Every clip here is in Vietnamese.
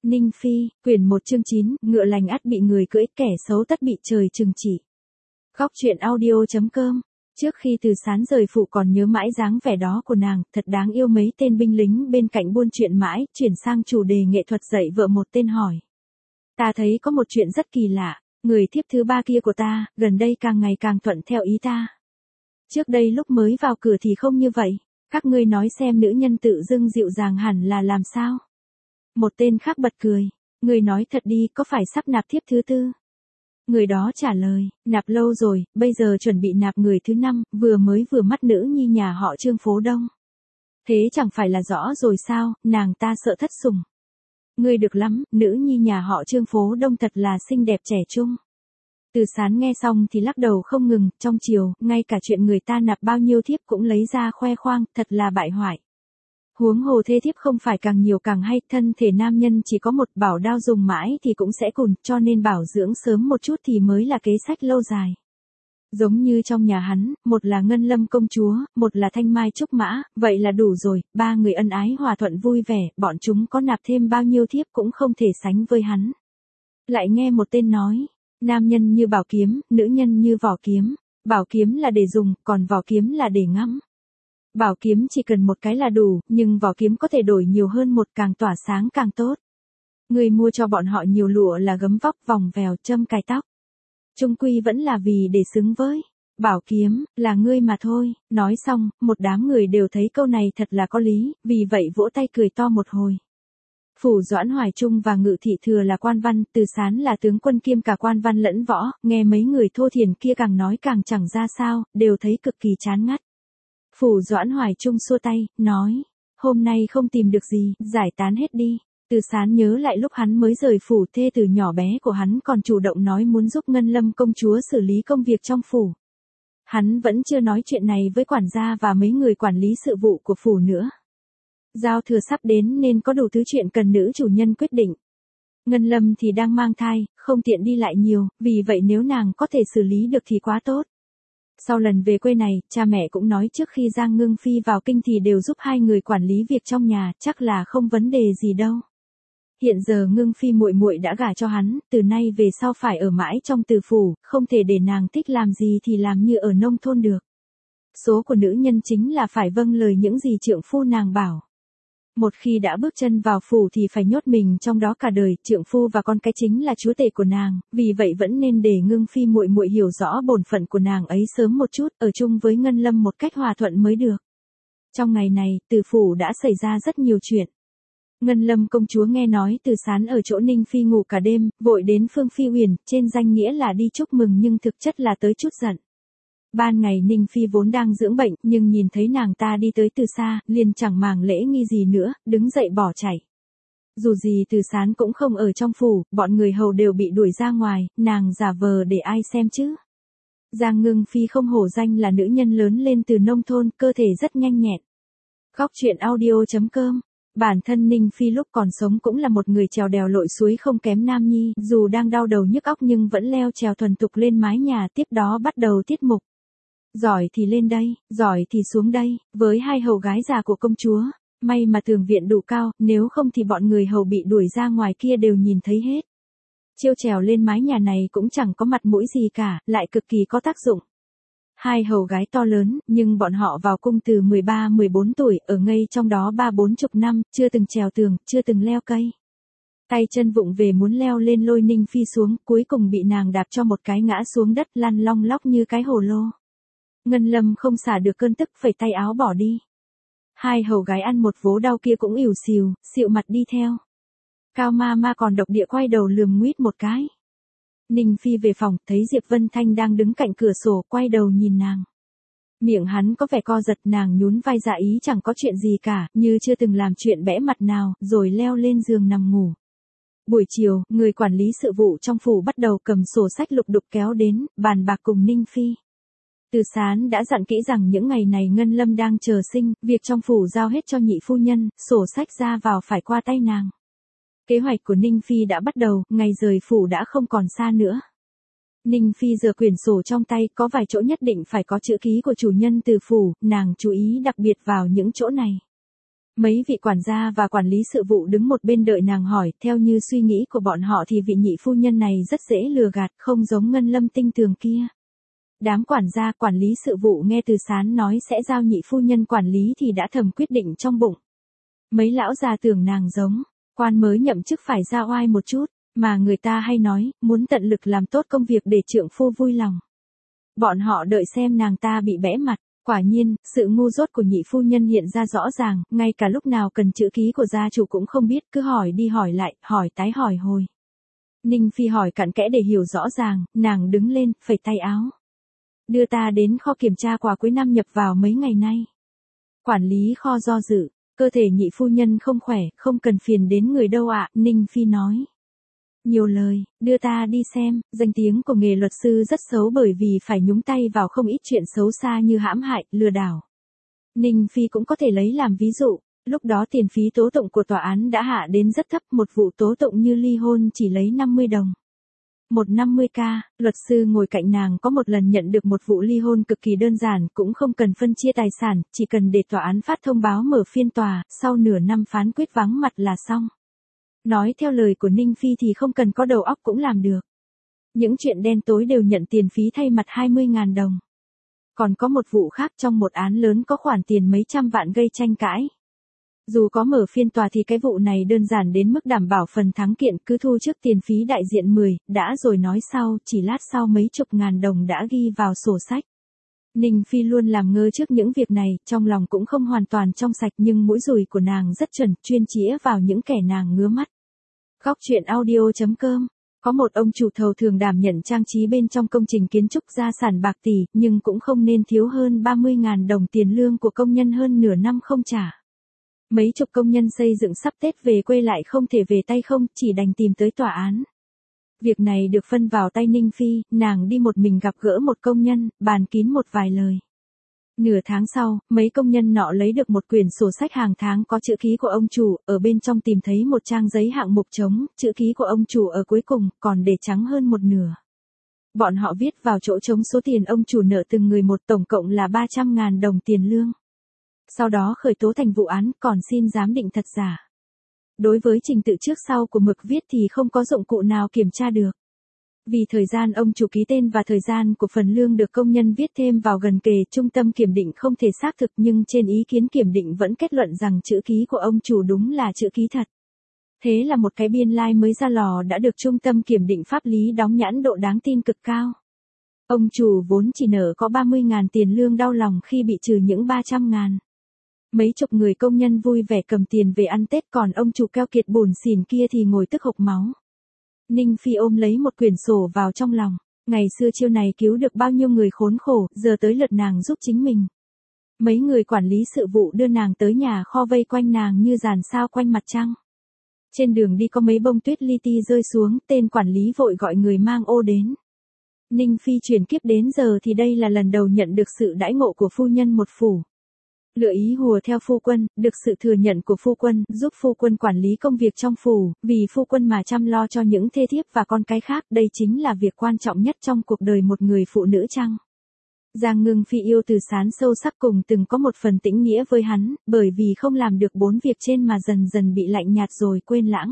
Ninh Phi, quyển 1 chương 9, ngựa lành ắt bị người cưỡi, kẻ xấu tất bị trời trừng trị. Góc truyện audio.com. Trước khi Từ Sán rời phủ còn nhớ mãi dáng vẻ đó của nàng, thật đáng yêu. Mấy tên binh lính bên cạnh buôn chuyện mãi, chuyển sang chủ đề nghệ thuật dạy vợ. Một tên hỏi: ta thấy có một chuyện rất kỳ lạ, người thiếp thứ ba kia của ta, gần đây càng ngày càng thuận theo ý ta. Trước đây lúc mới vào cửa thì không như vậy, các ngươi nói xem nữ nhân tự dưng dịu dàng hẳn là làm sao? Một tên khác bật cười: người nói thật đi, có phải sắp nạp thiếp thứ tư? Người đó trả lời: nạp lâu rồi, bây giờ chuẩn bị nạp người thứ 5, vừa mắt nữ nhi nhà họ Trương phố Đông. Thế chẳng phải là rõ rồi sao, nàng ta sợ thất sủng. Ngươi được lắm, nữ nhi nhà họ Trương phố Đông thật là xinh đẹp trẻ trung. Từ Sán nghe xong thì lắc đầu không ngừng, trong chiều, ngay cả chuyện người ta nạp bao nhiêu thiếp cũng lấy ra khoe khoang, thật là bại hoại. Huống hồ thê thiếp không phải càng nhiều càng hay, thân thể nam nhân chỉ có một, bảo đao dùng mãi thì cũng sẽ cùn, cho nên bảo dưỡng sớm một chút thì mới là kế sách lâu dài. Giống như trong nhà hắn, một là Ngân Lâm công chúa, một là Thanh Mai Trúc Mã, vậy là đủ rồi, ba người ân ái hòa thuận vui vẻ, bọn chúng có nạp thêm bao nhiêu thiếp cũng không thể sánh với hắn. Lại nghe một tên nói: nam nhân như bảo kiếm, nữ nhân như vỏ kiếm, bảo kiếm là để dùng, còn vỏ kiếm là để ngắm. Bảo kiếm chỉ cần một cái là đủ, nhưng vỏ kiếm có thể đổi nhiều hơn một, càng tỏa sáng càng tốt. Người mua cho bọn họ nhiều lụa là gấm vóc, vòng vèo, châm cài tóc. Chung quy vẫn là vì để xứng với bảo kiếm, là ngươi mà thôi. Nói xong, một đám người đều thấy câu này thật là có lý, vì vậy vỗ tay cười to một hồi. Phủ Doãn Hoài Trung và Ngự Thị Thừa là quan văn, Từ Sán là tướng quân kiêm cả quan văn lẫn võ, nghe mấy người thô thiển kia càng nói càng chẳng ra sao, đều thấy cực kỳ chán ngắt. Phủ Doãn Hoài Trung xua tay, nói: hôm nay không tìm được gì, giải tán hết đi. Từ Sán nhớ lại lúc hắn mới rời phủ, thê tử nhỏ bé của hắn còn chủ động nói muốn giúp Ngân Lâm công chúa xử lý công việc trong phủ. Hắn vẫn chưa nói chuyện này với quản gia và mấy người quản lý sự vụ của phủ nữa. Giao thừa sắp đến nên có đủ thứ chuyện cần nữ chủ nhân quyết định. Ngân Lâm thì đang mang thai, không tiện đi lại nhiều, vì vậy nếu nàng có thể xử lý được thì quá tốt. Sau lần về quê này, cha mẹ cũng nói trước khi Giang Ngưng Phi vào kinh thì đều giúp hai người quản lý việc trong nhà, chắc là không vấn đề gì đâu. Hiện giờ Ngưng Phi muội muội đã gả cho hắn, từ nay về sau phải ở mãi trong Từ phủ, không thể để nàng thích làm gì thì làm như ở nông thôn được. Số của nữ nhân chính là phải vâng lời những gì trượng phu nàng bảo. Một khi đã bước chân vào phủ thì phải nhốt mình trong đó cả đời, trượng phu và con cái chính là chúa tể của nàng, vì vậy vẫn nên để Ngưng Phi muội muội hiểu rõ bổn phận của nàng ấy sớm một chút, ở chung với Ngân Lâm một cách hòa thuận mới được. Trong ngày này, Từ phủ đã xảy ra rất nhiều chuyện. Ngân Lâm công chúa nghe nói Từ Sán ở chỗ Ninh Phi ngủ cả đêm, vội đến Phương Phi Uyển, trên danh nghĩa là đi chúc mừng nhưng thực chất là tới chút giận. Ban ngày Ninh Phi vốn đang dưỡng bệnh, nhưng nhìn thấy nàng ta đi tới từ xa, liền chẳng màng lễ nghi gì nữa, đứng dậy bỏ chạy. Dù gì Từ Sán cũng không ở trong phủ, bọn người hầu đều bị đuổi ra ngoài, nàng giả vờ để ai xem chứ. Giang Ngưng Phi không hổ danh là nữ nhân lớn lên từ nông thôn, cơ thể rất nhanh nhẹn. Góc truyện audio.com. Bản thân Ninh Phi lúc còn sống cũng là một người trèo đèo lội suối không kém Nam Nhi, dù đang đau đầu nhức óc nhưng vẫn leo trèo thuần thục lên mái nhà, tiếp đó bắt đầu tiết mục. Giỏi thì lên đây, giỏi thì xuống đây, với hai hầu gái già của công chúa, may mà tường viện đủ cao, nếu không thì bọn người hầu bị đuổi ra ngoài kia đều nhìn thấy hết. Chiêu trèo lên mái nhà này cũng chẳng có mặt mũi gì cả, lại cực kỳ có tác dụng. Hai hầu gái to lớn, nhưng bọn họ vào cung từ 13-14 tuổi, ở ngây trong đó 30-40 năm, chưa từng trèo tường, chưa từng leo cây. Tay chân vụng về muốn leo lên lôi Ninh Phi xuống, cuối cùng bị nàng đạp cho một cái ngã xuống đất lăn long lóc như cái hồ lô. Ngân Lâm không xả được cơn tức, phẩy tay áo bỏ đi. Hai hầu gái ăn một vố đau kia cũng ỉu xìu, xịu mặt đi theo. Cao ma còn độc địa quay đầu lườm nguýt một cái. Ninh Phi về phòng, thấy Diệp Vân Thanh đang đứng cạnh cửa sổ, quay đầu nhìn nàng. Miệng hắn có vẻ co giật, nàng nhún vai dạ ý chẳng có chuyện gì cả, như chưa từng làm chuyện bẽ mặt nào, rồi leo lên giường nằm ngủ. Buổi chiều, người quản lý sự vụ trong phủ bắt đầu cầm sổ sách lục đục kéo đến, bàn bạc cùng Ninh Phi. Từ Sán đã dặn kỹ rằng những ngày này Ngân Lâm đang chờ sinh, việc trong phủ giao hết cho nhị phu nhân, sổ sách ra vào phải qua tay nàng. Kế hoạch của Ninh Phi đã bắt đầu, ngày rời phủ đã không còn xa nữa. Ninh Phi giơ quyển sổ trong tay, có vài chỗ nhất định phải có chữ ký của chủ nhân Từ phủ, nàng chú ý đặc biệt vào những chỗ này. Mấy vị quản gia và quản lý sự vụ đứng một bên đợi nàng hỏi, theo như suy nghĩ của bọn họ thì vị nhị phu nhân này rất dễ lừa gạt, không giống Ngân Lâm tinh tường kia. Đám quản gia, quản lý sự vụ nghe Từ Sán nói sẽ giao nhị phu nhân quản lý thì đã thầm quyết định trong bụng. Mấy lão già tưởng nàng giống quan mới nhậm chức phải ra oai một chút, mà người ta hay nói, muốn tận lực làm tốt công việc để trượng phu vui lòng. Bọn họ đợi xem nàng ta bị bẽ mặt. Quả nhiên, sự ngu dốt của nhị phu nhân hiện ra rõ ràng, ngay cả lúc nào cần chữ ký của gia chủ cũng không biết, cứ hỏi đi hỏi lại, hỏi tái hỏi hồi. Ninh Phi hỏi cặn kẽ để hiểu rõ ràng, nàng đứng lên, phẩy tay áo. Đưa ta đến kho kiểm tra quà cuối năm nhập vào mấy ngày nay. Quản lý kho do dự, cơ thể nhị phu nhân không khỏe, không cần phiền đến người đâu ạ, Ninh Phi nói. Nhiều lời, đưa ta đi xem, danh tiếng của nghề luật sư rất xấu bởi vì phải nhúng tay vào không ít chuyện xấu xa như hãm hại, lừa đảo. Ninh Phi cũng có thể lấy làm ví dụ, lúc đó tiền phí tố tụng của tòa án đã hạ đến rất thấp, một vụ tố tụng như ly hôn chỉ lấy 50 đồng. 150k, luật sư ngồi cạnh nàng có một lần nhận được một vụ ly hôn cực kỳ đơn giản, cũng không cần phân chia tài sản, chỉ cần để tòa án phát thông báo mở phiên tòa, sau nửa năm phán quyết vắng mặt là xong. Nói theo lời của Ninh Phi thì không cần có đầu óc cũng làm được. Những chuyện đen tối đều nhận tiền phí thay mặt 20.000 đồng. Còn có một vụ khác trong một án lớn có khoản tiền mấy trăm vạn gây tranh cãi. Dù có mở phiên tòa thì cái vụ này đơn giản đến mức đảm bảo phần thắng kiện, cứ thu trước tiền phí đại diện 10, đã rồi nói sau, chỉ lát sau mấy chục ngàn đồng đã ghi vào sổ sách. Ninh Phi luôn làm ngơ trước những việc này, trong lòng cũng không hoàn toàn trong sạch nhưng mũi dùi của nàng rất chuẩn, chuyên chĩa vào những kẻ nàng ngứa mắt. Góc truyện audio.com. Có một ông chủ thầu thường đảm nhận trang trí bên trong công trình kiến trúc gia sản bạc tỷ, nhưng cũng không nên thiếu hơn 30.000 đồng tiền lương của công nhân hơn nửa năm không trả. Mấy chục công nhân xây dựng sắp Tết về quê lại không thể về tay không, chỉ đành tìm tới tòa án. Việc này được phân vào tay Ninh Phi, nàng đi một mình gặp gỡ một công nhân, bàn kín một vài lời. Nửa tháng sau, mấy công nhân nọ lấy được một quyển sổ sách hàng tháng có chữ ký của ông chủ, ở bên trong tìm thấy một trang giấy hạng mục trống, chữ ký của ông chủ ở cuối cùng, còn để trắng hơn một nửa. Bọn họ viết vào chỗ trống số tiền ông chủ nợ từng người một, tổng cộng là 300.000 đồng tiền lương. Sau đó khởi tố thành vụ án, còn xin giám định thật giả. Đối với trình tự trước sau của mực viết thì không có dụng cụ nào kiểm tra được. Vì thời gian ông chủ ký tên và thời gian của phần lương được công nhân viết thêm vào gần kề, trung tâm kiểm định không thể xác thực nhưng trên ý kiến kiểm định vẫn kết luận rằng chữ ký của ông chủ đúng là chữ ký thật. Thế là một cái biên lai mới ra lò đã được trung tâm kiểm định pháp lý đóng nhãn độ đáng tin cực cao. Ông chủ vốn chỉ nợ có 30.000 tiền lương đau lòng khi bị trừ những 300.000. Mấy chục người công nhân vui vẻ cầm tiền về ăn Tết, còn ông chủ keo kiệt bủn xỉn kia thì ngồi tức hộc máu. Ninh Phi ôm lấy một quyển sổ vào trong lòng. Ngày xưa chiêu này cứu được bao nhiêu người khốn khổ, giờ tới lượt nàng giúp chính mình. Mấy người quản lý sự vụ đưa nàng tới nhà kho vây quanh nàng như dàn sao quanh mặt trăng. Trên đường đi có mấy bông tuyết li ti rơi xuống, tên quản lý vội gọi người mang ô đến. Ninh Phi chuyển kiếp đến giờ thì đây là lần đầu nhận được sự đãi ngộ của phu nhân một phủ. Lựa ý hùa theo phu quân, được sự thừa nhận của phu quân, giúp phu quân quản lý công việc trong phủ, vì phu quân mà chăm lo cho những thê thiếp và con cái khác, đây chính là việc quan trọng nhất trong cuộc đời một người phụ nữ chăng? Giang Ngưng Phi yêu Từ Sán sâu sắc, cùng từng có một phần tĩnh nghĩa với hắn, bởi vì không làm được 4 việc trên mà dần dần bị lạnh nhạt rồi quên lãng.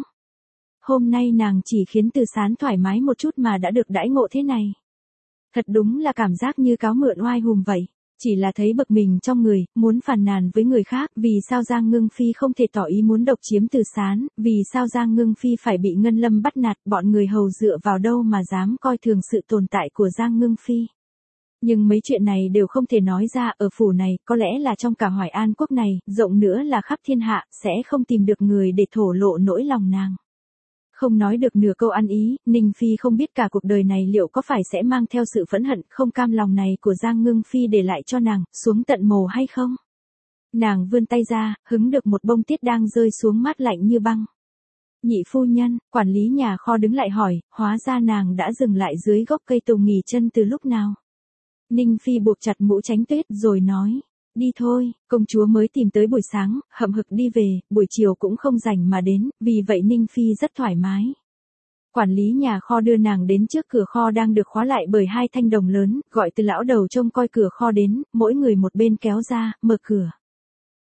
Hôm nay nàng chỉ khiến Từ Sán thoải mái một chút mà đã được đãi ngộ thế này. Thật đúng là cảm giác như cáo mượn oai hùng vậy. Chỉ là thấy bực mình trong người, muốn phàn nàn với người khác, vì sao Giang Ngưng Phi không thể tỏ ý muốn độc chiếm Từ Sán, vì sao Giang Ngưng Phi phải bị Ngân Lâm bắt nạt, bọn người hầu dựa vào đâu mà dám coi thường sự tồn tại của Giang Ngưng Phi. Nhưng mấy chuyện này đều không thể nói ra, ở phủ này, có lẽ là trong cả Hoài An quốc này, rộng nữa là khắp thiên hạ, sẽ không tìm được người để thổ lộ nỗi lòng nàng. Không nói được nửa câu ăn ý, Ninh Phi không biết cả cuộc đời này liệu có phải sẽ mang theo sự phẫn hận, không cam lòng này của Giang Ngưng Phi để lại cho nàng, xuống tận mồ hay không? Nàng vươn tay ra, hứng được một bông tiết đang rơi xuống mát lạnh như băng. Nhị phu nhân, quản lý nhà kho đứng lại hỏi, hóa ra nàng đã dừng lại dưới gốc cây tùng nghỉ chân từ lúc nào? Ninh Phi buộc chặt mũ tránh tuyết rồi nói. Đi thôi, công chúa mới tìm tới buổi sáng, hậm hực đi về, buổi chiều cũng không rảnh mà đến, vì vậy Ninh Phi rất thoải mái. Quản lý nhà kho đưa nàng đến trước cửa kho đang được khóa lại bởi 2 thanh đồng lớn, gọi từ lão đầu trông coi cửa kho đến, mỗi người một bên kéo ra, mở cửa.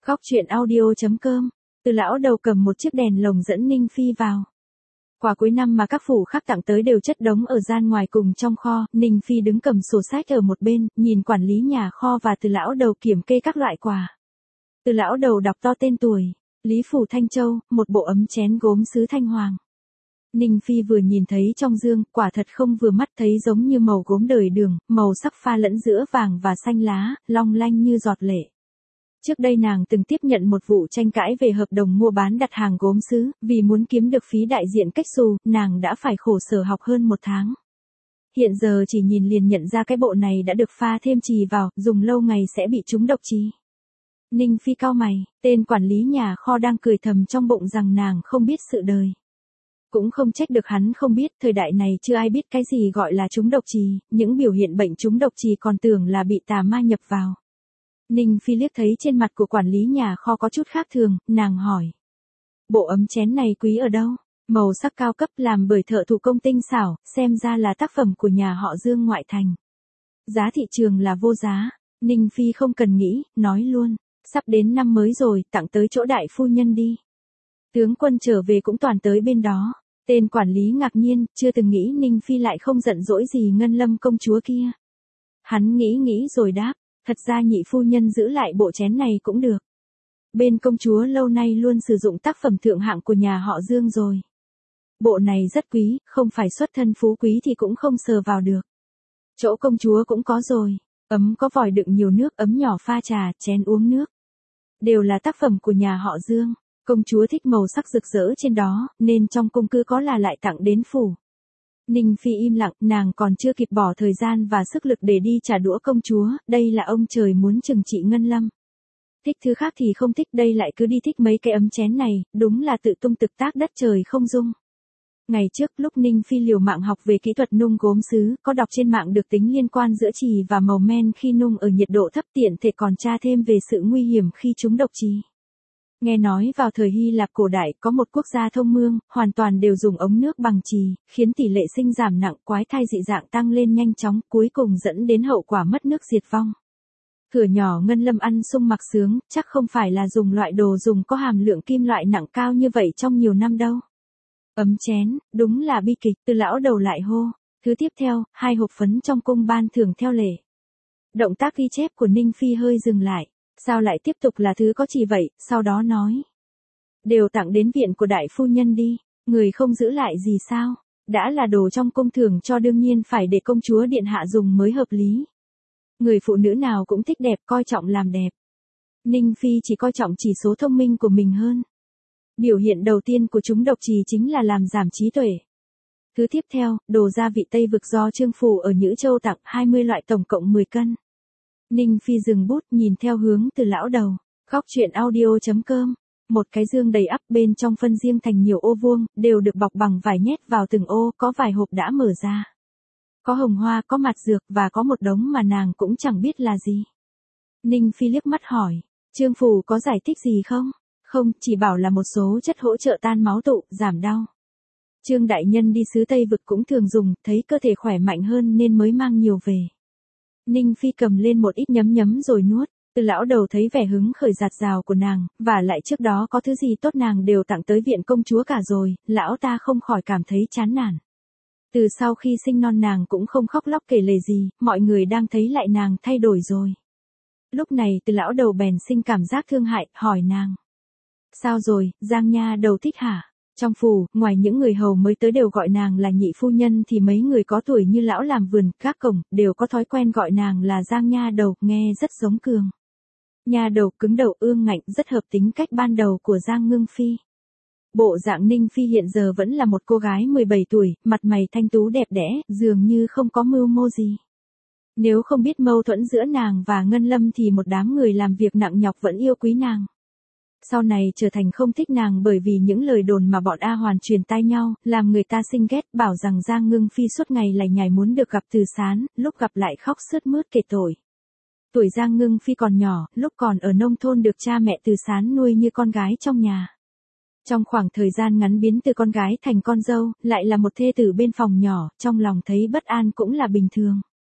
Khóc chuyện audio.com. Từ lão đầu cầm một chiếc đèn lồng dẫn Ninh Phi vào. Quà cuối năm mà các phủ khác tặng tới đều chất đống ở gian ngoài cùng trong kho, Ninh Phi đứng cầm sổ sách ở một bên, nhìn quản lý nhà kho và từ lão đầu kiểm kê các loại quà. Từ lão đầu đọc to tên tuổi, Lý Phủ Thanh Châu, một bộ ấm chén gốm sứ Thanh Hoàng. Ninh Phi vừa nhìn thấy trong dương, quả thật không vừa mắt, thấy giống như màu gốm đời Đường, màu sắc pha lẫn giữa vàng và xanh lá, long lanh như giọt lệ. Trước đây nàng từng tiếp nhận một vụ tranh cãi về hợp đồng mua bán đặt hàng gốm sứ, vì muốn kiếm được phí đại diện cách xù, nàng đã phải khổ sở học hơn 1 tháng. Hiện giờ chỉ nhìn liền nhận ra cái bộ này đã được pha thêm chì vào, dùng lâu ngày sẽ bị trúng độc chì. Ninh Phi cau mày, tên quản lý nhà kho đang cười thầm trong bụng rằng nàng không biết sự đời. Cũng không trách được hắn không biết, thời đại này chưa ai biết cái gì gọi là trúng độc chì, những biểu hiện bệnh trúng độc chì còn tưởng là bị tà ma nhập vào. Ninh Phi liếc thấy trên mặt của quản lý nhà kho có chút khác thường, nàng hỏi. Bộ ấm chén này quý ở đâu? Màu sắc cao cấp làm bởi thợ thủ công tinh xảo, xem ra là tác phẩm của nhà họ Dương ngoại thành. Giá thị trường là vô giá. Ninh Phi không cần nghĩ, nói luôn. Sắp đến năm mới rồi, tặng tới chỗ đại phu nhân đi. Tướng quân trở về cũng toàn tới bên đó. Tên quản lý ngạc nhiên, chưa từng nghĩ Ninh Phi lại không giận dỗi gì Ngân Lâm công chúa kia. Hắn nghĩ rồi đáp. Thật ra nhị phu nhân giữ lại bộ chén này cũng được. Bên công chúa lâu nay luôn sử dụng tác phẩm thượng hạng của nhà họ Dương rồi. Bộ này rất quý, không phải xuất thân phú quý thì cũng không sờ vào được. Chỗ công chúa cũng có rồi. Ấm có vòi đựng nhiều nước, ấm nhỏ pha trà, chén uống nước. Đều là tác phẩm của nhà họ Dương. Công chúa thích màu sắc rực rỡ trên đó, nên trong cung cứ có là lại tặng đến phủ. Ninh Phi im lặng, nàng còn chưa kịp bỏ thời gian và sức lực để đi trả đũa công chúa, đây là ông trời muốn trừng trị Ngân Lâm. Thích thứ khác thì không thích, đây lại cứ đi thích mấy cái ấm chén này, đúng là tự tung tự tác đất trời không dung. Ngày trước lúc Ninh Phi liều mạng học về kỹ thuật nung gốm sứ, có đọc trên mạng được tính liên quan giữa chì và màu men khi nung ở nhiệt độ thấp, tiện thể còn tra thêm về sự nguy hiểm khi trúng độc chì. Nghe nói vào thời Hy Lạp cổ đại có một quốc gia thông mương, hoàn toàn đều dùng ống nước bằng chì, khiến tỷ lệ sinh giảm nặng, quái thai dị dạng tăng lên nhanh chóng, cuối cùng dẫn đến hậu quả mất nước diệt vong. Thuở nhỏ Ngân Lâm ăn sung mặc sướng, chắc không phải là dùng loại đồ dùng có hàm lượng kim loại nặng cao như vậy trong nhiều năm đâu. Ấm chén, đúng là bi kịch, từ lão đầu lại hô. Thứ tiếp theo, 2 hộp phấn trong cung ban thưởng theo lệ. Động tác ghi chép của Ninh Phi hơi dừng lại. Sao lại tiếp tục là thứ có chỉ vậy, sau đó nói. Đều tặng đến viện của đại phu nhân đi, người không giữ lại gì sao, đã là đồ trong cung thưởng cho đương nhiên phải để công chúa điện hạ dùng mới hợp lý. Người phụ nữ nào cũng thích đẹp, coi trọng làm đẹp. Ninh Phi chỉ coi trọng chỉ số thông minh của mình hơn. Biểu hiện đầu tiên của chúng độc trì chính là làm giảm trí tuệ. Thứ tiếp theo, đồ gia vị Tây Vực do Trương Phủ ở Nhữ Châu tặng 20 loại tổng cộng 10 cân. Ninh Phi dừng bút nhìn theo hướng từ lão đầu. Khóc chuyện audio.com. Một cái dương đầy ắp, bên trong phân riêng thành nhiều ô vuông, đều được bọc bằng vải nhét vào từng ô, có vài hộp đã mở ra. Có hồng hoa, có mặt dược và có một đống mà nàng cũng chẳng biết là gì. Ninh Phi liếc mắt hỏi, Trương Phủ có giải thích gì không? Không, chỉ bảo là một số chất hỗ trợ tan máu tụ, giảm đau. Trương đại nhân đi xứ Tây Vực cũng thường dùng, thấy cơ thể khỏe mạnh hơn nên mới mang nhiều về. Ninh Phi cầm lên một ít nhấm rồi nuốt. Từ lão đầu thấy vẻ hứng khởi dạt dào của nàng, và lại trước đó có thứ gì tốt nàng đều tặng tới viện công chúa cả rồi, lão ta không khỏi cảm thấy chán nản. Từ sau khi sinh non nàng cũng không khóc lóc kể lể gì, mọi người đang thấy lại nàng thay đổi rồi. Lúc này từ lão đầu bèn sinh cảm giác thương hại, hỏi nàng. Sao rồi, Giang nha đầu thích hả? Trong phủ, ngoài những người hầu mới tới đều gọi nàng là nhị phu nhân thì mấy người có tuổi như lão làm vườn, các cổng, đều có thói quen gọi nàng là Giang nha đầu, nghe rất giống Cường. Nha đầu cứng đầu ương ngạnh, rất hợp tính cách ban đầu của Giang Ngưng Phi. Bộ dạng Ninh Phi hiện giờ vẫn là một cô gái 17 tuổi, mặt mày thanh tú đẹp đẽ, dường như không có mưu mô gì. Nếu không biết mâu thuẫn giữa nàng và Ngân Lâm thì một đám người làm việc nặng nhọc vẫn yêu quý nàng. Sau này trở thành không thích nàng bởi vì những lời đồn mà bọn A Hoàn truyền tai nhau, làm người ta sinh ghét, bảo rằng Giang Ngưng Phi suốt ngày lải nhải muốn được gặp Từ Sán, lúc gặp lại khóc sướt mướt kể tội. Tuổi Giang Ngưng Phi còn nhỏ, lúc còn ở nông thôn được cha mẹ Từ Sán nuôi như con gái trong nhà. Trong khoảng thời gian ngắn biến từ con gái thành con dâu, lại là một thê tử bên phòng nhỏ, trong lòng thấy bất an cũng là bình thường.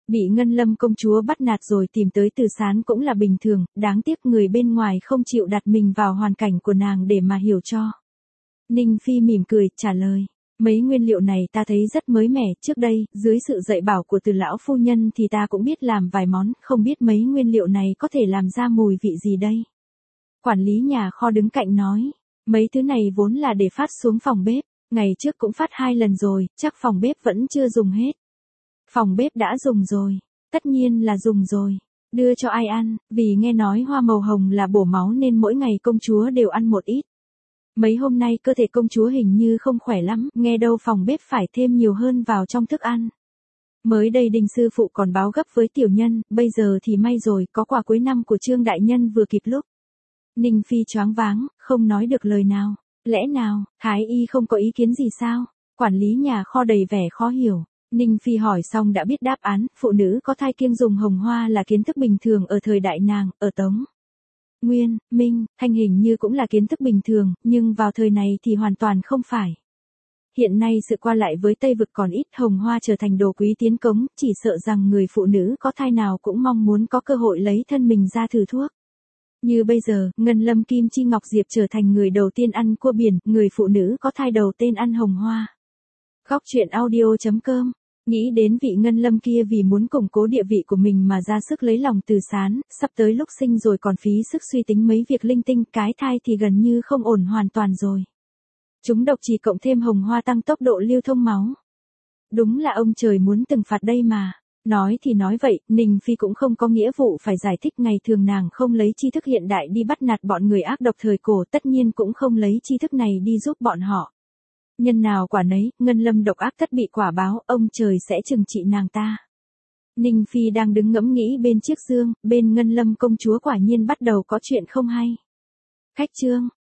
Bị Ngân Lâm công chúa bắt nạt rồi tìm tới Từ Sán cũng là bình thường, đáng tiếc người bên ngoài không chịu đặt mình vào hoàn cảnh của nàng để mà hiểu cho. Ninh Phi mỉm cười, trả lời. Mấy nguyên liệu này ta thấy rất mới mẻ, trước đây, dưới sự dạy bảo của Từ lão phu nhân thì ta cũng biết làm vài món, không biết mấy nguyên liệu này có thể làm ra mùi vị gì đây. Quản lý nhà kho đứng cạnh nói, mấy thứ này vốn là để phát xuống phòng bếp, ngày trước cũng phát 2 lần rồi, chắc phòng bếp vẫn chưa dùng hết. Phòng bếp đã dùng rồi, tất nhiên là dùng rồi. Đưa cho ai ăn, vì nghe nói hoa màu hồng là bổ máu nên mỗi ngày công chúa đều ăn một ít. Mấy hôm nay cơ thể công chúa hình như không khỏe lắm, nghe đâu phòng bếp phải thêm nhiều hơn vào trong thức ăn. Mới đây Đinh sư phụ còn báo gấp với tiểu nhân, bây giờ thì may rồi, có quà cuối năm của Trương đại nhân vừa kịp lúc. Ninh Phi choáng váng, không nói được lời nào. Lẽ nào, Thái y không có ý kiến gì sao? Quản lý nhà kho đầy vẻ khó hiểu. Ninh Phi hỏi xong đã biết đáp án, phụ nữ có thai kiêng dùng hồng hoa là kiến thức bình thường ở thời đại nàng, ở Tống Nguyên, Minh, Thanh hình như cũng là kiến thức bình thường, nhưng vào thời này thì hoàn toàn không phải. Hiện nay sự qua lại với Tây Vực còn ít, hồng hoa trở thành đồ quý tiến cống, chỉ sợ rằng người phụ nữ có thai nào cũng mong muốn có cơ hội lấy thân mình ra thử thuốc. Như bây giờ, Ngân Lâm Kim Chi Ngọc Diệp trở thành người đầu tiên ăn cua biển, người phụ nữ có thai đầu tên ăn hồng hoa. Góc truyện audio.com. Nghĩ đến vị Ngân Lâm kia vì muốn củng cố địa vị của mình mà ra sức lấy lòng Từ Sán, sắp tới lúc sinh rồi còn phí sức suy tính mấy việc linh tinh, cái thai thì gần như không ổn hoàn toàn rồi. Chúng độc trì cộng thêm hồng hoa tăng tốc độ lưu thông máu. Đúng là ông trời muốn trừng phạt đây mà. Nói thì nói vậy, Ninh Phi cũng không có nghĩa vụ phải giải thích, ngày thường nàng không lấy tri thức hiện đại đi bắt nạt bọn người ác độc thời cổ, tất nhiên cũng không lấy tri thức này đi giúp bọn họ. Nhân nào quả nấy, Ngân Lâm độc ác tất bị quả báo, ông trời sẽ trừng trị nàng ta. Ninh Phi đang đứng ngẫm nghĩ bên chiếc giường, bên Ngân Lâm công chúa quả nhiên bắt đầu có chuyện không hay. Khách trương,